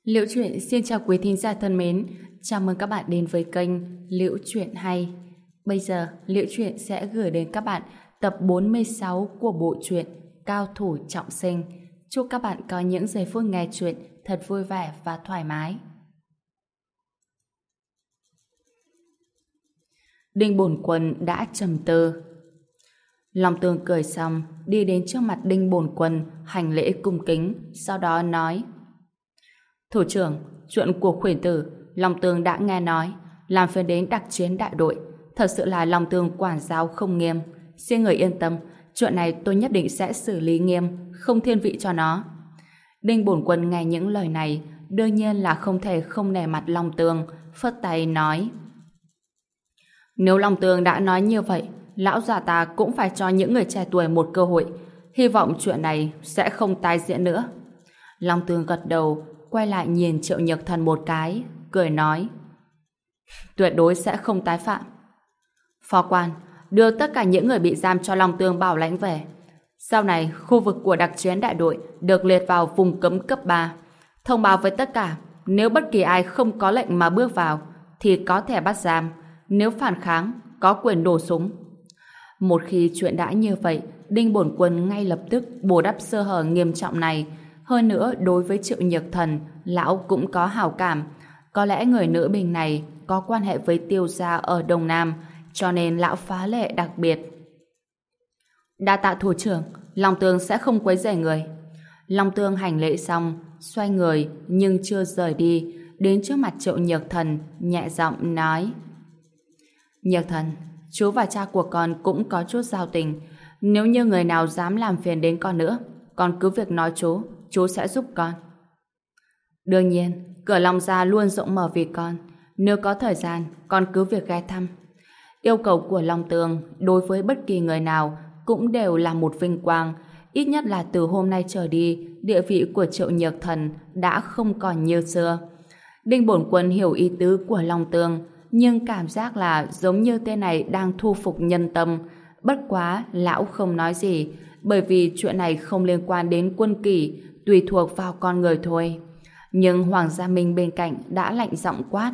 Liễu Chuyện xin chào quý thính giả thân mến, chào mừng các bạn đến với kênh Liễu Chuyện Hay. Bây giờ, Liễu Chuyện sẽ gửi đến các bạn tập 46 của bộ truyện Cao Thủ Trọng Sinh. Chúc các bạn có những giây phút nghe chuyện thật vui vẻ và thoải mái. Đinh Bổn Quân đã trầm tư. Long Tương cười xong, đi đến trước mặt Đinh Bổn Quân, hành lễ cung kính, sau đó nói: Thủ trưởng, chuyện của Khuyển Tử, Long Tương đã nghe nói, làm phiền đến đặc chiến đại đội. Thật sự là Long Tương quản giáo không nghiêm. Xin người yên tâm, chuyện này tôi nhất định sẽ xử lý nghiêm, không thiên vị cho nó. Đinh Bổn Quân nghe những lời này, đương nhiên là không thể không nể mặt Long Tương, phất tay nói: Nếu Long Tương đã nói như vậy, lão già ta cũng phải cho những người trẻ tuổi một cơ hội. Hy vọng chuyện này sẽ không tái diễn nữa. Long Tương gật đầu, quay lại nhìn Triệu Nhược Thần một cái, cười nói: Tuyệt đối sẽ không tái phạm. Phó quan, đưa tất cả những người bị giam cho Long Tương bảo lãnh về. Sau này, khu vực của đặc chiến đại đội được liệt vào vùng cấm cấp 3. Thông báo với tất cả, nếu bất kỳ ai không có lệnh mà bước vào, thì có thể bắt giam. Nếu phản kháng, có quyền nổ súng. Một khi chuyện đã như vậy, Đinh Bổn Quân ngay lập tức bù đắp sơ hở nghiêm trọng này. Hơn nữa, đối với Triệu Nhược Thần, lão cũng có hảo cảm. Có lẽ người nữ binh này có quan hệ với Tiêu gia ở Đông Nam, cho nên lão phá lệ đặc biệt. Đa tạ thủ trưởng, Long Tương sẽ không quấy rầy người. Long Tương hành lễ xong, xoay người nhưng chưa rời đi, đến trước mặt Triệu Nhược Thần, nhẹ giọng nói: Nhược Thần, chú và cha của con cũng có chút giao tình. Nếu như người nào dám làm phiền đến con nữa, con cứ việc nói chú sẽ giúp con. Đương nhiên, cửa Long gia luôn rộng mở vì con. Nếu có thời gian, con cứ việc ghé thăm. Yêu cầu của Long Tương đối với bất kỳ người nào cũng đều là một vinh quang. Ít nhất là từ hôm nay trở đi, địa vị của Triệu Nhược Thần đã không còn như xưa. Đinh Bổn Quân hiểu ý tứ của Long Tương, nhưng cảm giác là giống như tên này đang thu phục nhân tâm. Bất quá, lão không nói gì, bởi vì chuyện này không liên quan đến quân kỷ, tùy thuộc vào con người thôi. Nhưng Hoàng Gia Minh bên cạnh đã lạnh giọng quát: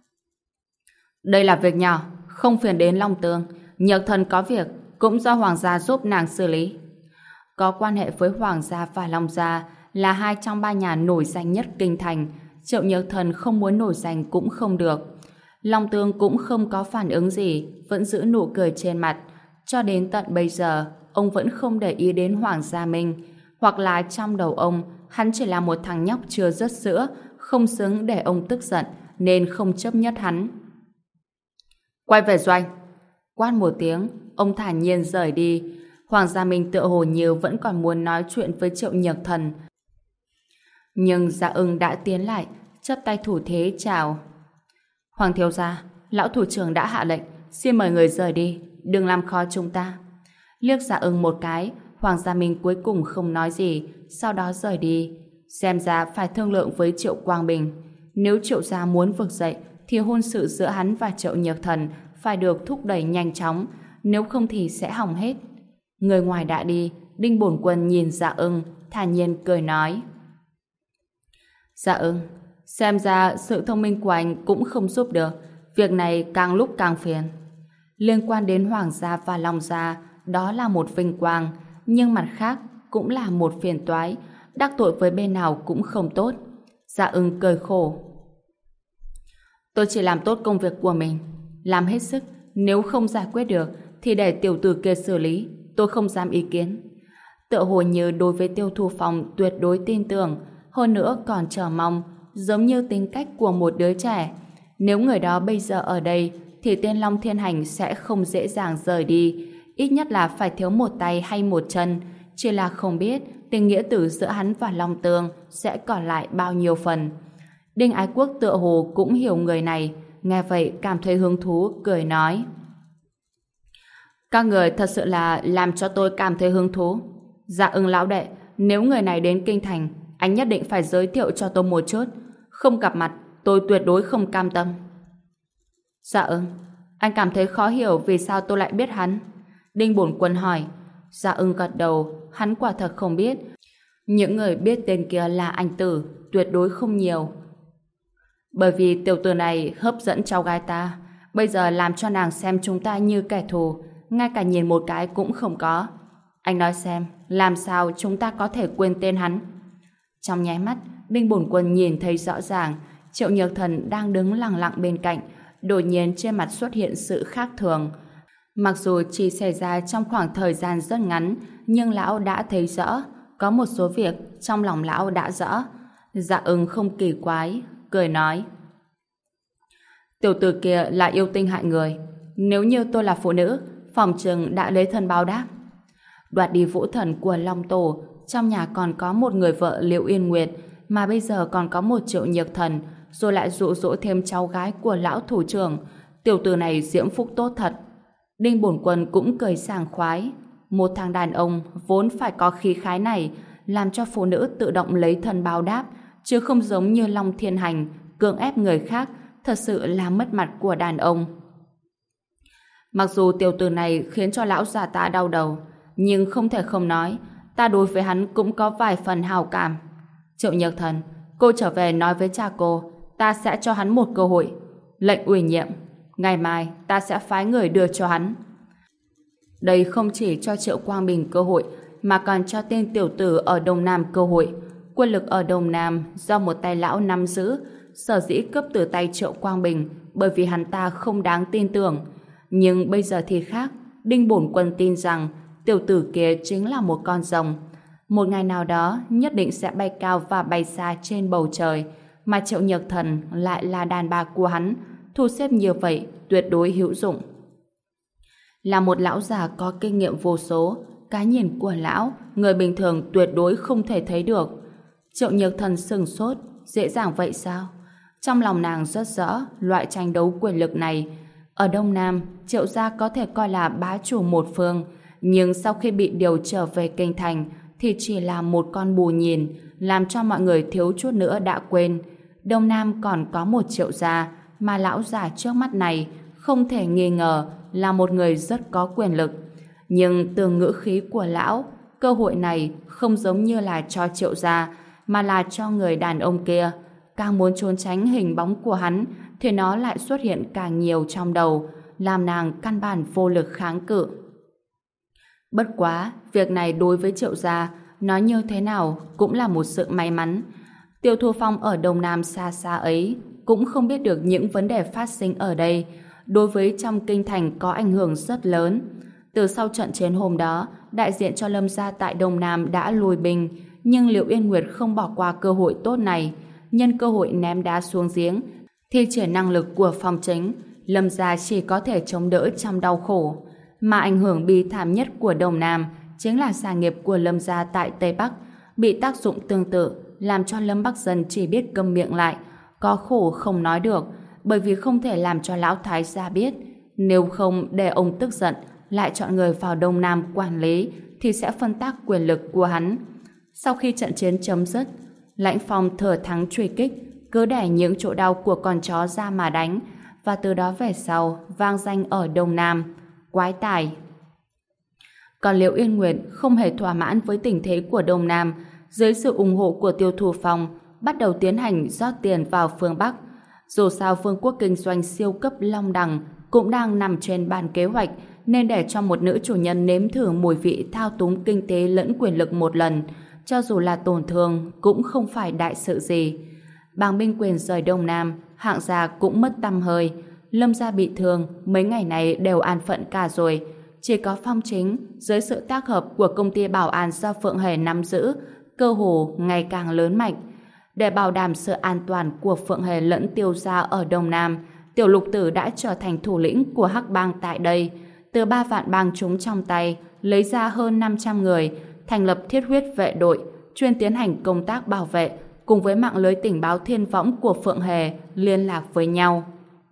Đây là việc nhỏ, không phiền đến Long Tương. Nhược Thần có việc, cũng do Hoàng gia giúp nàng xử lý. Có quan hệ với Hoàng gia và Long gia, là hai trong ba nhà nổi danh nhất kinh thành. Triệu Nhược Thần không muốn nổi danh cũng không được. Long Tương cũng không có phản ứng gì, vẫn giữ nụ cười trên mặt. Cho đến tận bây giờ, ông vẫn không để ý đến Hoàng Gia Minh. Hoặc là trong đầu ông, hắn chỉ là một thằng nhóc chưa rớt sữa, không xứng để ông tức giận, nên không chấp nhất hắn. Quay về doanh. Quát một tiếng, ông thản nhiên rời đi. Hoàng Gia Minh tựa hồ như vẫn còn muốn nói chuyện với Triệu Nhược Thần. Nhưng Dạ Ưng đã tiến lại, chắp tay thủ thế chào. Hoàng thiếu gia, lão thủ trưởng đã hạ lệnh, xin mời người rời đi, đừng làm khó chúng ta. Liếc Dạ Ưng một cái, Hoàng Gia Minh cuối cùng không nói gì, sau đó rời đi. Xem ra phải thương lượng với Triệu Quang Bình. Nếu Triệu gia muốn vực dậy, thì hôn sự giữa hắn và Triệu Nhược Thần phải được thúc đẩy nhanh chóng, nếu không thì sẽ hỏng hết. Người ngoài đã đi, Đinh Bổn Quân nhìn Dạ Ưng, thản nhiên cười nói: Dạ Ưng, xem ra sự thông minh của anh cũng không giúp được, việc này càng lúc càng phiền. Liên quan đến Hoàng gia và Long gia, đó là một vinh quang, nhưng mặt khác cũng là một phiền toái, đắc tội với bên nào cũng không tốt. Dạ Ưng cười khổ: Tôi chỉ làm tốt công việc của mình, làm hết sức, nếu không giải quyết được thì để tiểu tử kia xử lý, tôi không dám ý kiến. Tựa hồ như đối với Tiêu Thu Phong tuyệt đối tin tưởng, hơn nữa còn chờ mong, giống như tính cách của một đứa trẻ. Nếu người đó bây giờ ở đây thì tên Long Thiên Hành sẽ không dễ dàng rời đi, ít nhất là phải thiếu một tay hay một chân, chỉ là không biết tình nghĩa tử giữa hắn và Long Tương sẽ còn lại bao nhiêu phần. Đinh Ái Quốc tựa hồ cũng hiểu người này, nghe vậy cảm thấy hứng thú, cười nói: Các người thật sự là làm cho tôi cảm thấy hứng thú. Dạ Ưng lão đệ, nếu người này đến kinh thành, anh nhất định phải giới thiệu cho tôi một chút. Không gặp mặt, tôi tuyệt đối không cam tâm. Dạ Ưng, anh cảm thấy khó hiểu vì sao tôi lại biết hắn. Đinh Bổn Quân hỏi. Dạ Ưng gật đầu, hắn quả thật không biết. Những người biết tên kia là anh Tử tuyệt đối không nhiều. Bởi vì tiểu tử này hấp dẫn cháu gái ta, bây giờ làm cho nàng xem chúng ta như kẻ thù, ngay cả nhìn một cái cũng không có. Anh nói xem, làm sao chúng ta có thể quên tên hắn? Trong nháy mắt, Đinh Bổn Quân nhìn thấy rõ ràng Triệu Nhược Thần đang đứng lặng lặng bên cạnh, đột nhiên trên mặt xuất hiện sự khác thường. Mặc dù chỉ xảy ra trong khoảng thời gian rất ngắn, nhưng lão đã thấy rõ, có một số việc trong lòng lão đã rõ. Dạ Ưng không kỳ quái, cười nói: tiểu tử kia là yêu tinh hại người, nếu như tôi là phụ nữ, phòng chừng đã lấy thân báo đáp. Đoạt đi vũ thần của Long Tổ, trong nhà còn có một người vợ Liệu Yên Nguyệt, mà bây giờ còn có một Triệu Nhược Thần, rồi lại dụ dỗ thêm cháu gái của lão thủ trưởng. Tiểu tử này diễm phúc tốt thật. Đinh Bổn Quân cũng cười sảng khoái. Một thằng đàn ông vốn phải có khí khái này, làm cho phụ nữ tự động lấy thân báo đáp, chứ không giống như Long Thiên Hành cưỡng ép người khác, thật sự là mất mặt của đàn ông. Mặc dù tiểu tử này khiến cho lão già ta đau đầu, nhưng không thể không nói, ta đối với hắn cũng có vài phần hào cảm. Triệu Nhược Thần, cô trở về nói với cha cô, ta sẽ cho hắn một cơ hội. Lệnh ủy nhiệm, ngày mai ta sẽ phái người đưa cho hắn. Đây không chỉ cho Triệu Quang Bình cơ hội, mà còn cho tên tiểu tử ở Đông Nam cơ hội. Quân lực ở Đông Nam do một tay lão nắm giữ, sở dĩ cướp từ tay Triệu Quang Bình bởi vì hắn ta không đáng tin tưởng. Nhưng bây giờ thì khác, Đinh Bổn Quân tin rằng tiểu tử kia chính là một con rồng. Một ngày nào đó nhất định sẽ bay cao và bay xa trên bầu trời, mà Triệu Nhược Thần lại là đàn bà của hắn, thu xếp như vậy tuyệt đối hữu dụng. Là một lão già có kinh nghiệm vô số, cái nhìn của lão người bình thường tuyệt đối không thể thấy được. Triệu Nhược Thần sừng sốt, dễ dàng vậy sao? Trong lòng nàng rất rõ loại tranh đấu quyền lực này. Ở Đông Nam, Triệu gia có thể coi là bá chủ một phương, nhưng sau khi bị điều trở về kinh thành thì chỉ là một con bù nhìn, làm cho mọi người thiếu chút nữa đã quên. Đông Nam còn có một Triệu gia, mà lão già trước mắt này không thể nghi ngờ là một người rất có quyền lực. Nhưng từ ngữ khí của lão, cơ hội này không giống như là cho Triệu gia, mà là cho người đàn ông kia. Càng muốn trốn tránh hình bóng của hắn thì nó lại xuất hiện càng nhiều trong đầu, làm nàng căn bản vô lực kháng cự. Bất quá, việc này đối với Triệu gia, nói như thế nào cũng là một sự may mắn. Tiêu Thu Phong ở Đông Nam xa xa ấy cũng không biết được những vấn đề phát sinh ở đây, đối với trong kinh thành có ảnh hưởng rất lớn. Từ sau trận chiến hôm đó, đại diện cho Lâm gia tại Đông Nam đã lùi binh, nhưng Liệu Yên Nguyệt không bỏ qua cơ hội tốt này. Nhân cơ hội ném đá xuống giếng, thi triển năng lực của Phong Chính, Lâm gia chỉ có thể chống đỡ trong đau khổ. Mà ảnh hưởng bi thảm nhất của Đông Nam chính là sản nghiệp của Lâm gia tại Tây Bắc, bị tác dụng tương tự, làm cho Lâm Bắc Dân chỉ biết câm miệng lại, có khổ không nói được, bởi vì không thể làm cho lão thái gia biết. Nếu không để ông tức giận, lại chọn người vào Đông Nam quản lý, thì sẽ phân tác quyền lực của hắn. Sau khi trận chiến chấm dứt, Lãnh Phong thừa thắng truy kích, cứ đẩy những chỗ đau của con chó ra mà đánh, và từ đó về sau vang danh ở Đông Nam, quái tài. Còn Liệu Yên Nguyệt không hề thỏa mãn với tình thế của Đông Nam, dưới sự ủng hộ của Tiêu Thu Phong, bắt đầu tiến hành rót tiền vào phương Bắc. Dù sao vương quốc kinh doanh siêu cấp Long Đằng cũng đang nằm trên bàn kế hoạch, nên để cho một nữ chủ nhân nếm thử mùi vị thao túng kinh tế lẫn quyền lực một lần, cho dù là tổn thương cũng không phải đại sự gì. Bàng binh quyền rời Đông Nam, Hạng gia cũng mất tăm hơi. Lâm gia bị thương, mấy ngày này đều an phận cả rồi. Chỉ có Phong Chính, dưới sự tác hợp của công ty bảo an do Phượng Hề nắm giữ, cơ hồ ngày càng lớn mạnh. Để bảo đảm sự an toàn của Phượng Hề lẫn Tiêu gia ở Đông Nam, Tiểu Lục Tử đã trở thành thủ lĩnh của Hắc Bang tại đây. Từ 3 vạn bang chúng trong tay, lấy ra hơn 500 người, thành lập Thiết Huyết vệ đội, chuyên tiến hành công tác bảo vệ, cùng với mạng lưới tình báo thiên võng của Phượng Hề liên lạc với nhau.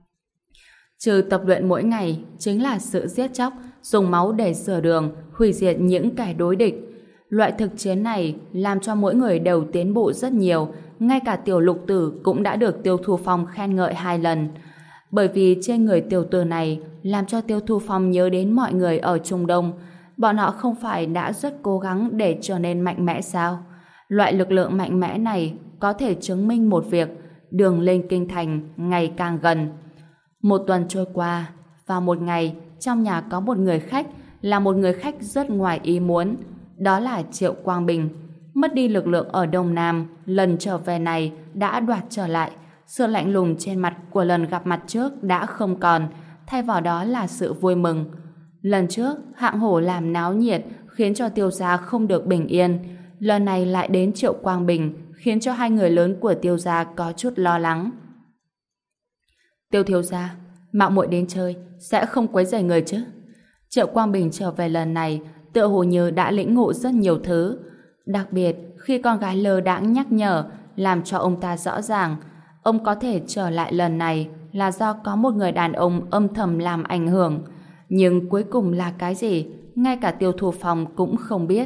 Trừ tập luyện mỗi ngày chính là sự giết chóc, dùng máu để sửa đường, hủy diệt những kẻ đối địch. Loại thực chiến này làm cho mỗi người đều tiến bộ rất nhiều, ngay cả Tiểu Lục Tử cũng đã được Tiêu Thu Phong khen ngợi 2 lần. Bởi vì trên người tiểu tử này làm cho Tiêu Thu Phong nhớ đến mọi người ở Trung Đông. Bọn họ không phải đã rất cố gắng để trở nên mạnh mẽ sao? Loại lực lượng mạnh mẽ này có thể chứng minh một việc, đường lên kinh thành ngày càng gần. Một tuần trôi qua, vào một ngày, trong nhà có một người khách, là một người khách rất ngoài ý muốn. Đó là Triệu Quang Bình. Mất đi lực lượng ở Đông Nam, lần trở về này đã đoạt trở lại. Sự lạnh lùng trên mặt của lần gặp mặt trước đã không còn, thay vào đó là sự vui mừng. Lần trước, hạng hổ làm náo nhiệt khiến cho Tiêu gia không được bình yên. Lần này lại đến Triệu Quang Bình, khiến cho hai người lớn của Tiêu gia có chút lo lắng. Tiêu thiếu gia, mạo muội đến chơi, sẽ không quấy rầy người chứ? Triệu Quang Bình trở về lần này, tựa hồ như đã lĩnh ngộ rất nhiều thứ. Đặc biệt, khi con gái lơ đãng nhắc nhở, làm cho ông ta rõ ràng, ông có thể trở lại lần này là do có một người đàn ông âm thầm làm ảnh hưởng. Nhưng cuối cùng là cái gì, ngay cả Tiêu Thu Phong cũng không biết.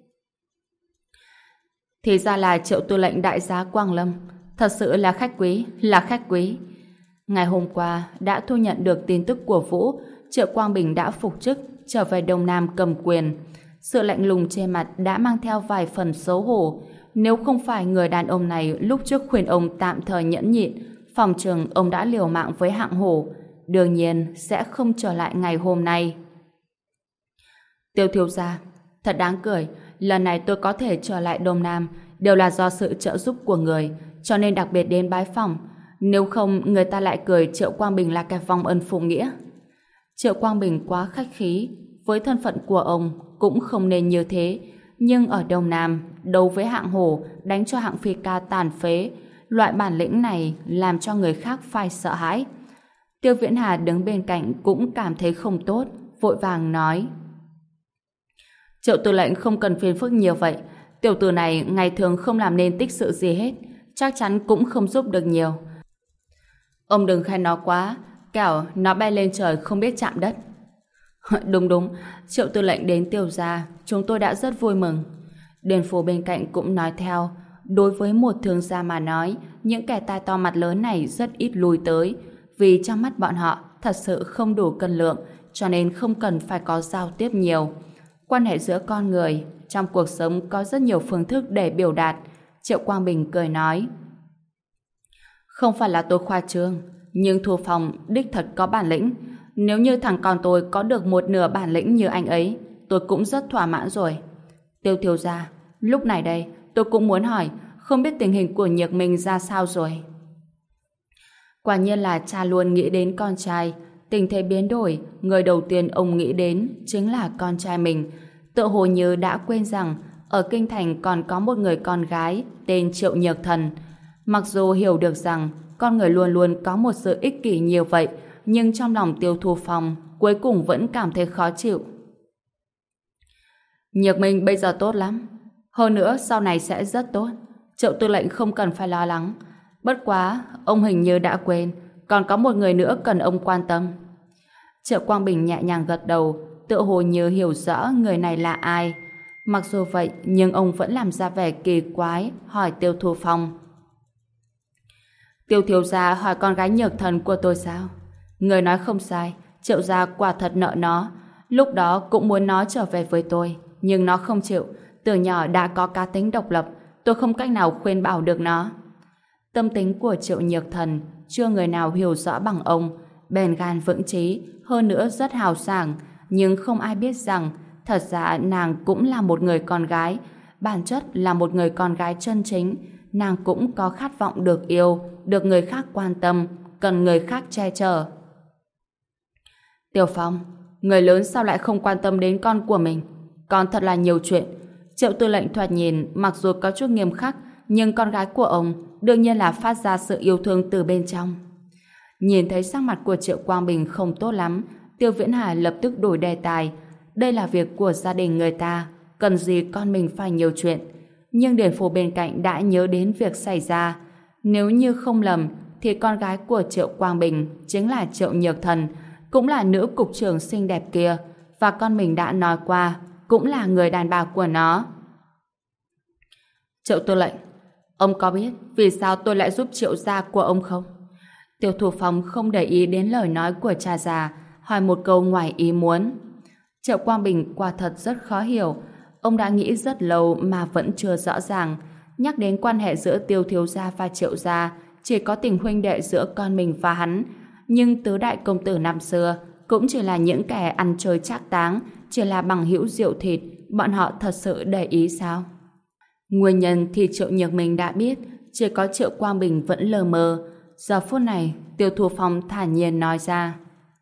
Thì ra là Triệu tư lệnh đại giá Quang Lâm, thật sự là khách quý, là khách quý. Ngày hôm qua đã thu nhận được tin tức của Vũ, Triệu Quang Bình đã phục chức, trở về Đông Nam cầm quyền. Sự lạnh lùng trên mặt đã mang theo vài phần xấu hổ. Nếu không phải người đàn ông này lúc trước khuyên ông tạm thời nhẫn nhịn, phòng chừng ông đã liều mạng với hạng hổ. Đương nhiên sẽ không trở lại ngày hôm nay. Tiêu thiếu gia, thật đáng cười, lần này tôi có thể trở lại Đông Nam đều là do sự trợ giúp của người, cho nên đặc biệt đến bái phỏng. Nếu không, người ta lại cười Triệu Quang Bình là kẻ vong ân phụ nghĩa. Triệu Quang Bình quá khách khí, với thân phận của ông cũng không nên như thế. Nhưng ở Đông Nam, đấu với hạng hổ, đánh cho hạng phi ca tàn phế, loại bản lĩnh này làm cho người khác phải sợ hãi. Tiêu Viễn Hà đứng bên cạnh cũng cảm thấy không tốt, vội vàng nói: Triệu tư lệnh không cần phiền phức nhiều vậy, tiểu tử này ngày thường không làm nên tích sự gì hết, chắc chắn cũng không giúp được nhiều. Ông đừng khen nó quá, kẻo nó bay lên trời không biết chạm đất. Đúng, Triệu tư lệnh đến Tiêu gia, chúng tôi đã rất vui mừng. Điền Phù bên cạnh cũng nói theo, đối với một thương gia mà nói, những kẻ tai to mặt lớn này rất ít lui tới, vì trong mắt bọn họ thật sự không đủ cân lượng, cho nên không cần phải có giao tiếp nhiều. Quan hệ giữa con người trong cuộc sống có rất nhiều phương thức để biểu đạt. Triệu Quang Bình cười nói: Không phải là tôi khoa trương, nhưng Thu Phong đích thật có bản lĩnh. Nếu như thằng con tôi có được một nửa bản lĩnh như anh ấy, tôi cũng rất thỏa mãn rồi. Tiêu thiếu gia, lúc này đây tôi cũng muốn hỏi, không biết tình hình của Nhược Minh ra sao rồi? Quả nhiên là cha luôn nghĩ đến con trai. Tình thế biến đổi, người đầu tiên ông nghĩ đến chính là con trai mình. Tựa hồ như đã quên rằng ở kinh thành còn có một người con gái tên Triệu Nhược Thần. Mặc dù hiểu được rằng con người luôn luôn có một sự ích kỷ nhiều vậy, nhưng trong lòng Tiêu Thu Phong cuối cùng vẫn cảm thấy khó chịu. Nhược Minh bây giờ tốt lắm, hơn nữa sau này sẽ rất tốt. Triệu tư lệnh không cần phải lo lắng. Bất quá, ông hình như đã quên, còn có một người nữa cần ông quan tâm. Triệu Quang Bình nhẹ nhàng gật đầu, tựa hồ như hiểu rõ người này là ai. Mặc dù vậy, nhưng ông vẫn làm ra vẻ kỳ quái, hỏi Tiêu Thu Phong: Tiêu thiếu gia hỏi con gái Nhược Thần của tôi sao? Người nói không sai, Triệu gia quả thật nợ nó. Lúc đó cũng muốn nó trở về với tôi, nhưng nó không chịu. Từ nhỏ đã có cá tính độc lập, tôi không cách nào khuyên bảo được nó. Tâm tính của Triệu Nhược Thần chưa người nào hiểu rõ bằng ông. Bền gan vững chí, hơn nữa rất hào sảng, nhưng không ai biết rằng thật ra nàng cũng là một người con gái. Bản chất là một người con gái chân chính. Nàng cũng có khát vọng được yêu, được người khác quan tâm, cần người khác che chở. Tiểu Phong, người lớn sao lại không quan tâm đến con của mình? Con thật là nhiều chuyện. Triệu tư lệnh thoạt nhìn mặc dù có chút nghiêm khắc, nhưng con gái của ông đương nhiên là phát ra sự yêu thương từ bên trong. Nhìn thấy sắc mặt của Triệu Quang Bình không tốt lắm, Tiêu Viễn Hà lập tức đổi đề tài. Đây là việc của gia đình người ta, cần gì con mình phải nhiều chuyện. Nhưng Điền Phù bên cạnh đã nhớ đến việc xảy ra. Nếu như không lầm, thì con gái của Triệu Quang Bình chính là Triệu Nhược Thần, cũng là nữ cục trưởng xinh đẹp kia, và con mình đã nói qua, cũng là người đàn bà của nó. Triệu tư lệnh, ông có biết vì sao tôi lại giúp Triệu gia của ông không? Tiêu Thu Phong không để ý đến lời nói của cha già, hỏi một câu ngoài ý muốn. Triệu Quang Bình quả thật rất khó hiểu. Ông đã nghĩ rất lâu mà vẫn chưa rõ ràng. Nhắc đến quan hệ giữa Tiêu thiếu gia và Triệu gia, chỉ có tình huynh đệ giữa con mình và hắn, nhưng tứ đại công tử năm xưa cũng chỉ là những kẻ ăn chơi trác táng, chỉ là bằng hữu rượu thịt, bọn họ thật sự để ý sao? Nguyên nhân thì Triệu Nhược Minh đã biết, chỉ có Triệu Quang Bình vẫn lờ mơ. Giờ phút này, Tiêu Thu Phong thản nhiên nói ra.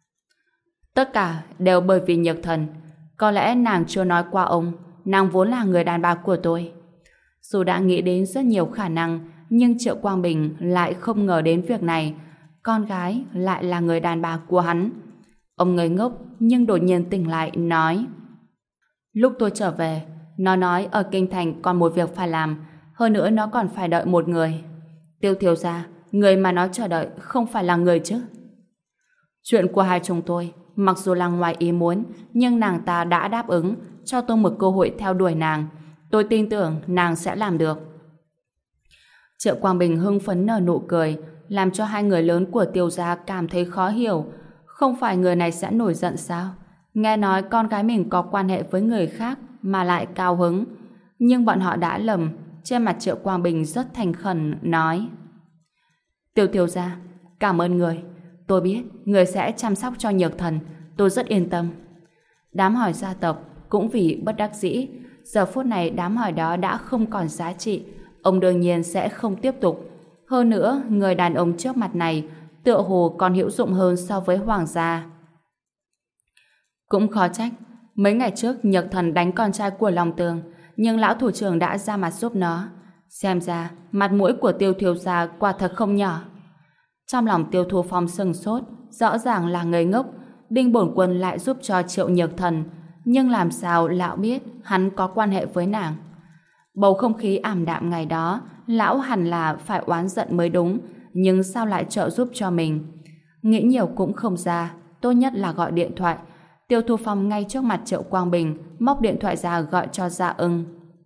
Tất cả đều bởi vì Nhược Thần. Có lẽ nàng chưa nói qua ông, nàng vốn là người đàn bà của tôi. Dù đã nghĩ đến rất nhiều khả năng, nhưng Triệu Quang Bình lại không ngờ đến việc này. Con gái lại là người đàn bà của hắn. Ông ngây ngốc, nhưng đột nhiên tỉnh lại, nói. Lúc tôi trở về, nó nói ở Kinh Thành còn một việc phải làm, hơn nữa nó còn phải đợi một người. Tiêu thiếu gia, người mà nó chờ đợi không phải là người chứ? Chuyện của hai chúng tôi, mặc dù là ngoài ý muốn, nhưng nàng ta đã đáp ứng, cho tôi một cơ hội theo đuổi nàng. Tôi tin tưởng nàng sẽ làm được. Triệu Quang Bình hưng phấn nở nụ cười, làm cho hai người lớn của Tiêu gia cảm thấy khó hiểu. Không phải người này sẽ nổi giận sao? Nghe nói con gái mình có quan hệ với người khác mà lại cao hứng. Nhưng bọn họ đã lầm. Trên mặt Triệu Quang Bình rất thành khẩn nói. Tiêu thiếu gia, cảm ơn người. Tôi biết người sẽ chăm sóc cho Nhược Thần. Tôi rất yên tâm. Đám hỏi gia tộc cũng vì bất đắc dĩ. Giờ phút này đám hỏi đó đã không còn giá trị. Ông đương nhiên sẽ không tiếp tục. Hơn nữa, người đàn ông trước mặt này tựa hồ còn hữu dụng hơn so với hoàng gia. Cũng khó trách. Mấy ngày trước Nhược Thần đánh con trai của Long Tường, nhưng lão thủ trưởng đã ra mặt giúp nó. Xem ra, mặt mũi của Tiêu thiếu gia quả thật không nhỏ. Trong lòng Tiêu Thu Phong sừng sốt, rõ ràng là ngây ngốc. Đinh Bổn Quân lại giúp cho Triệu Nhược Thần, nhưng làm sao lão biết hắn có quan hệ với nàng? Bầu không khí ảm đạm ngày đó, lão hẳn là phải oán giận mới đúng, nhưng sao lại trợ giúp cho mình? Nghĩ nhiều cũng không ra, tốt nhất là gọi điện thoại. Tiêu Thu Phong ngay trước mặt Triệu Quang Bình móc điện thoại ra gọi cho Dạ Ưng.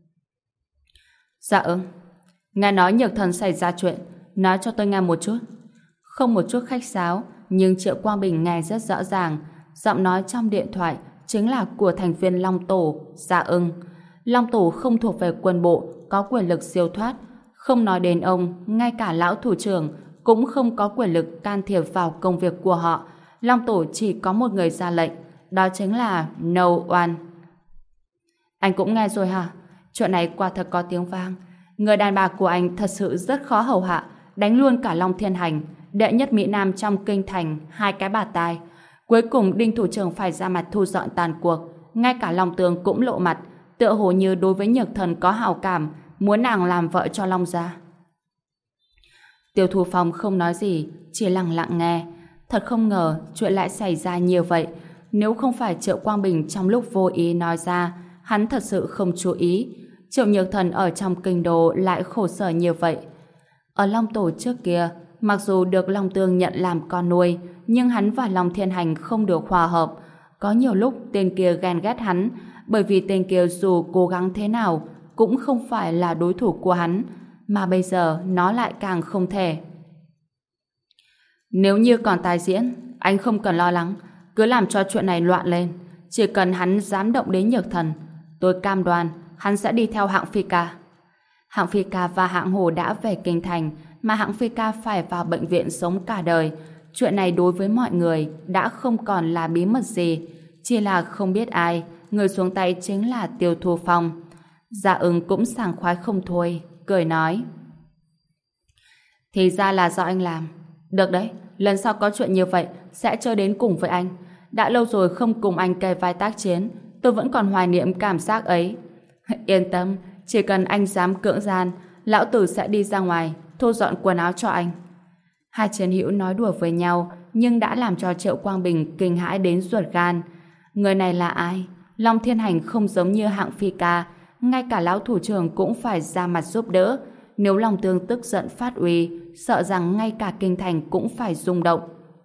Dạ Ưng, nghe nói Nhược Thần xảy ra chuyện, nói cho tôi nghe một chút. Không một chút khách sáo, nhưng Triệu Quang Bình nghe rất rõ ràng. Giọng nói trong điện thoại chính là của thành viên Long Tổ, Dạ Ưng. Long Tổ không thuộc về quân bộ, có quyền lực siêu thoát. Không nói đến ông, ngay cả lão thủ trưởng cũng không có quyền lực can thiệp vào công việc của họ. Long Tổ chỉ có một người ra lệnh, đó chính là No One. Anh cũng nghe rồi hả? Chuyện này quả thật có tiếng vang. Người đàn bà của anh thật sự rất khó hầu hạ, đánh luôn cả Long Thiên Hành, đệ nhất Mỹ Nam trong kinh thành, hai cái bà tai. Cuối cùng Đinh thủ trưởng phải ra mặt thu dọn tàn cuộc. Ngay cả Long Tường cũng lộ mặt, tựa hồ như đối với Nhược Thần có hảo cảm, muốn nàng làm vợ cho Long gia. Tiêu Thu Phong không nói gì, chỉ lặng lặng nghe. Thật không ngờ chuyện lại xảy ra nhiều vậy. Nếu không phải Triệu Quang Bình trong lúc vô ý nói ra, hắn thật sự không chú ý. Triệu Nhược Thần ở trong kinh đô lại khổ sở như vậy. Ở Long Tổ trước kia, mặc dù được Long Tương nhận làm con nuôi, nhưng hắn và Long Thiên Hành không được hòa hợp. Có nhiều lúc tên kia ghen ghét hắn, bởi vì tên kia dù cố gắng thế nào cũng không phải là đối thủ của hắn, mà bây giờ nó lại càng không thể. Nếu như còn tái diễn, anh không cần lo lắng, cứ làm cho chuyện này loạn lên. Chỉ cần hắn dám động đến Nhược Thần, tôi cam đoan hắn sẽ đi theo hạng Phi Ca. Hạng Phi Ca và hạng Hồ đã về kinh thành, mà hạng Phi Ca phải vào bệnh viện sống cả đời. Chuyện này đối với mọi người đã không còn là bí mật gì, chỉ là không biết ai, người xuống tay chính là Tiêu Thu Phong. Dạ Ưng cũng sảng khoái không thôi, cười nói. Thì ra là do anh làm. Được đấy, lần sau có chuyện như vậy sẽ chơi đến cùng với anh. Đã lâu rồi không cùng anh kề vai tác chiến, tôi vẫn còn hoài niệm cảm giác ấy. Yên tâm, chỉ cần anh dám cưỡng gian, lão tử sẽ đi ra ngoài thu dọn quần áo cho anh. Hai chiến hữu nói đùa với nhau, nhưng đã làm cho Triệu Quang Bình kinh hãi đến ruột gan. Người này là ai? Long Thiên Hành không giống như hạng Phi Ca, ngay cả lão thủ trưởng cũng phải ra mặt giúp đỡ. Nếu Long Tương tức giận phát uy, sợ rằng ngay cả kinh thành cũng phải rung động.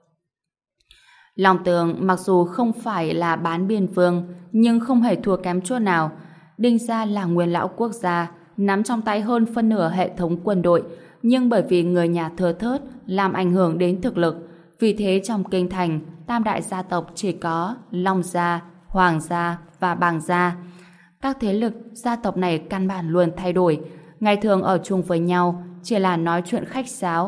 Long Tương mặc dù không phải là bán biên vương, nhưng không hề thua kém chút nào. Đinh gia là nguyên lão quốc gia, nắm trong tay hơn phân nửa hệ thống quân đội, nhưng bởi vì người nhà thưa thớt làm ảnh hưởng đến thực lực, vì thế trong kinh thành tam đại gia tộc chỉ có Long gia, Hoàng gia và Bàng gia. Các thế lực gia tộc này căn bản luôn thay đổi, ngày thường ở chung với nhau chỉ là nói chuyện khách sáo,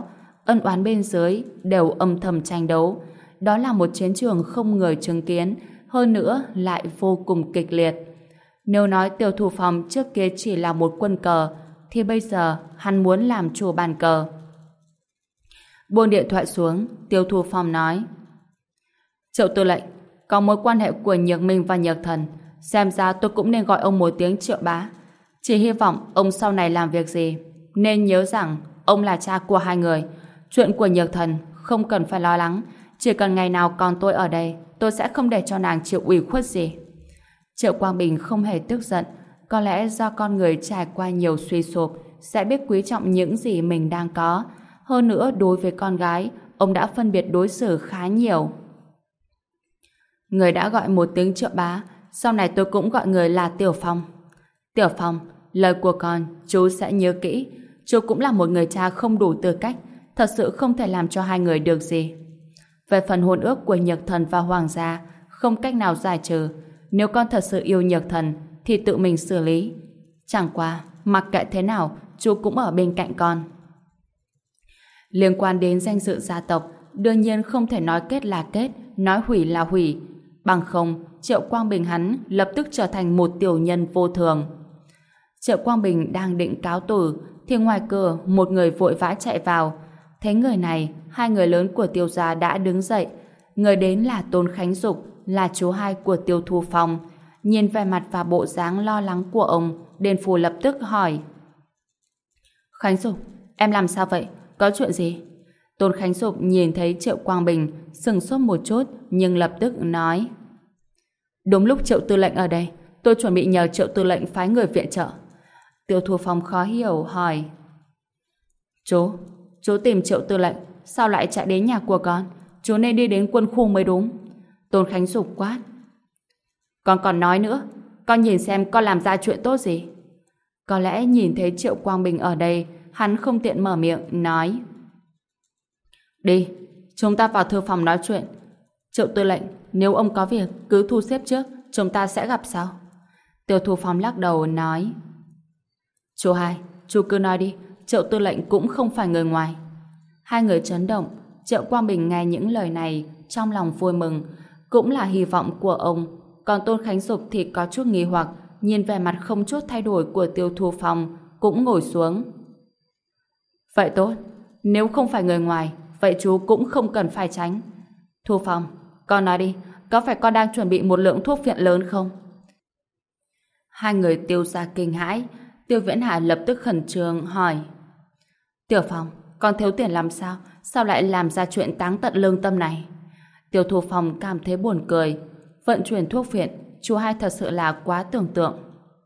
ân oán bên dưới đều âm thầm tranh đấu. Đó là một chiến trường không người chứng kiến, hơn nữa lại vô cùng kịch liệt. Nếu nói Tiêu Thu Phong trước kia chỉ là một quân cờ, thì bây giờ hắn muốn làm chủ bàn cờ. Buông điện thoại xuống, Tiêu Thu Phong nói: Triệu tư lệnh, có mối quan hệ của Nhược Minh và Nhược Thần, xem ra tôi cũng nên gọi ông một tiếng Triệu bá. Chỉ hy vọng ông sau này làm việc gì nên nhớ rằng ông là cha của hai người. Chuyện của Nhược Thần không cần phải lo lắng, chỉ cần ngày nào còn tôi ở đây, tôi sẽ không để cho nàng chịu ủy khuất gì. Triệu Quang Bình không hề tức giận, có lẽ do con người trải qua nhiều suy sụp sẽ biết quý trọng những gì mình đang có. Hơn nữa, đối với con gái, ông đã phân biệt đối xử khá nhiều. Người đã gọi một tiếng Triệu bá, sau này tôi cũng gọi người là Tiểu Phong. Tiểu Phong, lời của con chú sẽ nhớ kỹ. Chú cũng là một người cha không đủ tư cách, thật sự không thể làm cho hai người được gì. Về phần hôn ước của Nhược Thần và Hoàng gia, không cách nào giải trừ. Nếu con thật sự yêu Nhược Thần thì tự mình xử lý. Chẳng qua, mặc kệ thế nào, chú cũng ở bên cạnh con. Liên quan đến danh dự gia tộc, đương nhiên không thể nói kết là kết, nói hủy là hủy. Bằng không, Triệu Quang Bình hắn lập tức trở thành một tiểu nhân vô thường. Triệu Quang Bình đang định cáo tử, thì ngoài cửa một người vội vã chạy vào. Thấy người này, hai người lớn của Tiêu gia đã đứng dậy. Người đến là Tôn Khánh Dục, là chú hai của Tiêu Thu Phong. Nhìn vẻ mặt và bộ dáng lo lắng của ông, Đền Phù lập tức hỏi: Khánh Dục, em làm sao vậy? Có chuyện gì? Tôn Khánh Dục nhìn thấy Triệu Quang Bình, sững sốt một chút, nhưng lập tức nói: Đúng lúc Triệu tư lệnh ở đây, tôi chuẩn bị nhờ Triệu tư lệnh phái người viện trợ. Tiêu Thu Phong khó hiểu hỏi: Chú tìm Triệu tư lệnh, sao lại chạy đến nhà của con? Chú nên đi đến quân khu mới đúng. Tôn Khánh Dục quát: Con còn nói nữa, con nhìn xem con làm ra chuyện tốt gì? Có lẽ nhìn thấy Triệu Quang Bình ở đây, hắn không tiện mở miệng, nói: Đi, chúng ta vào thư phòng nói chuyện. Triệu tư lệnh, nếu ông có việc, cứ thu xếp trước, chúng ta sẽ gặp sau. Tiêu Thu Phong lắc đầu nói: Chú hai, chú cứ nói đi, Triệu tư lệnh cũng không phải người ngoài. Hai người chấn động. Triệu Quang Bình nghe những lời này trong lòng vui mừng, cũng là hy vọng của ông. Còn Tôn Khánh Dục thì có chút nghi hoặc, nhìn vẻ mặt không chút thay đổi của Tiêu Thu Phong, cũng ngồi xuống. Vậy tốt, nếu không phải người ngoài, vậy chú cũng không cần phải tránh. Thu Phong, con nói đi, có phải con đang chuẩn bị một lượng thuốc phiện lớn không? Hai người Tiêu gia kinh hãi. Tiêu Viễn Hà lập tức khẩn trương hỏi: Tiểu Phong, con thiếu tiền làm sao? Sao lại làm ra chuyện táng tận lương tâm này? Tiêu Thu Phong cảm thấy buồn cười. Vận chuyển thuốc phiện, chú hai thật sự là quá tưởng tượng.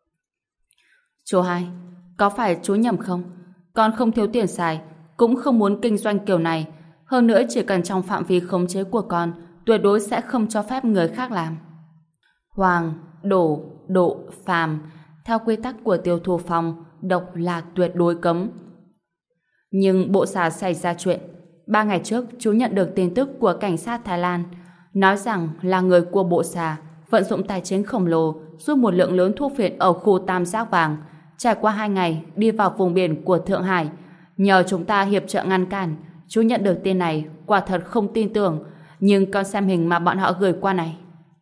Chú hai, có phải chú nhầm không? Con không thiếu tiền xài, cũng không muốn kinh doanh kiểu này. Hơn nữa chỉ cần trong phạm vi khống chế của con, tuyệt đối sẽ không cho phép người khác làm. Hoàng, đổ, độ, phàm. Theo quy tắc của Tiêu Thu Phong, độc là tuyệt đối cấm. Nhưng bộ xà xảy ra chuyện. 3 ngày trước, chú nhận được tin tức của cảnh sát Thái Lan, nói rằng là người của bộ xà vận dụng tài chính khổng lồ giúp một lượng lớn thuốc phiện ở khu Tam Giác Vàng, trải qua 2 ngày đi vào vùng biển của Thượng Hải. Nhờ chúng ta hiệp trợ ngăn cản, chú nhận được tin này, quả thật không tin tưởng, nhưng con xem hình mà bọn họ gửi qua này.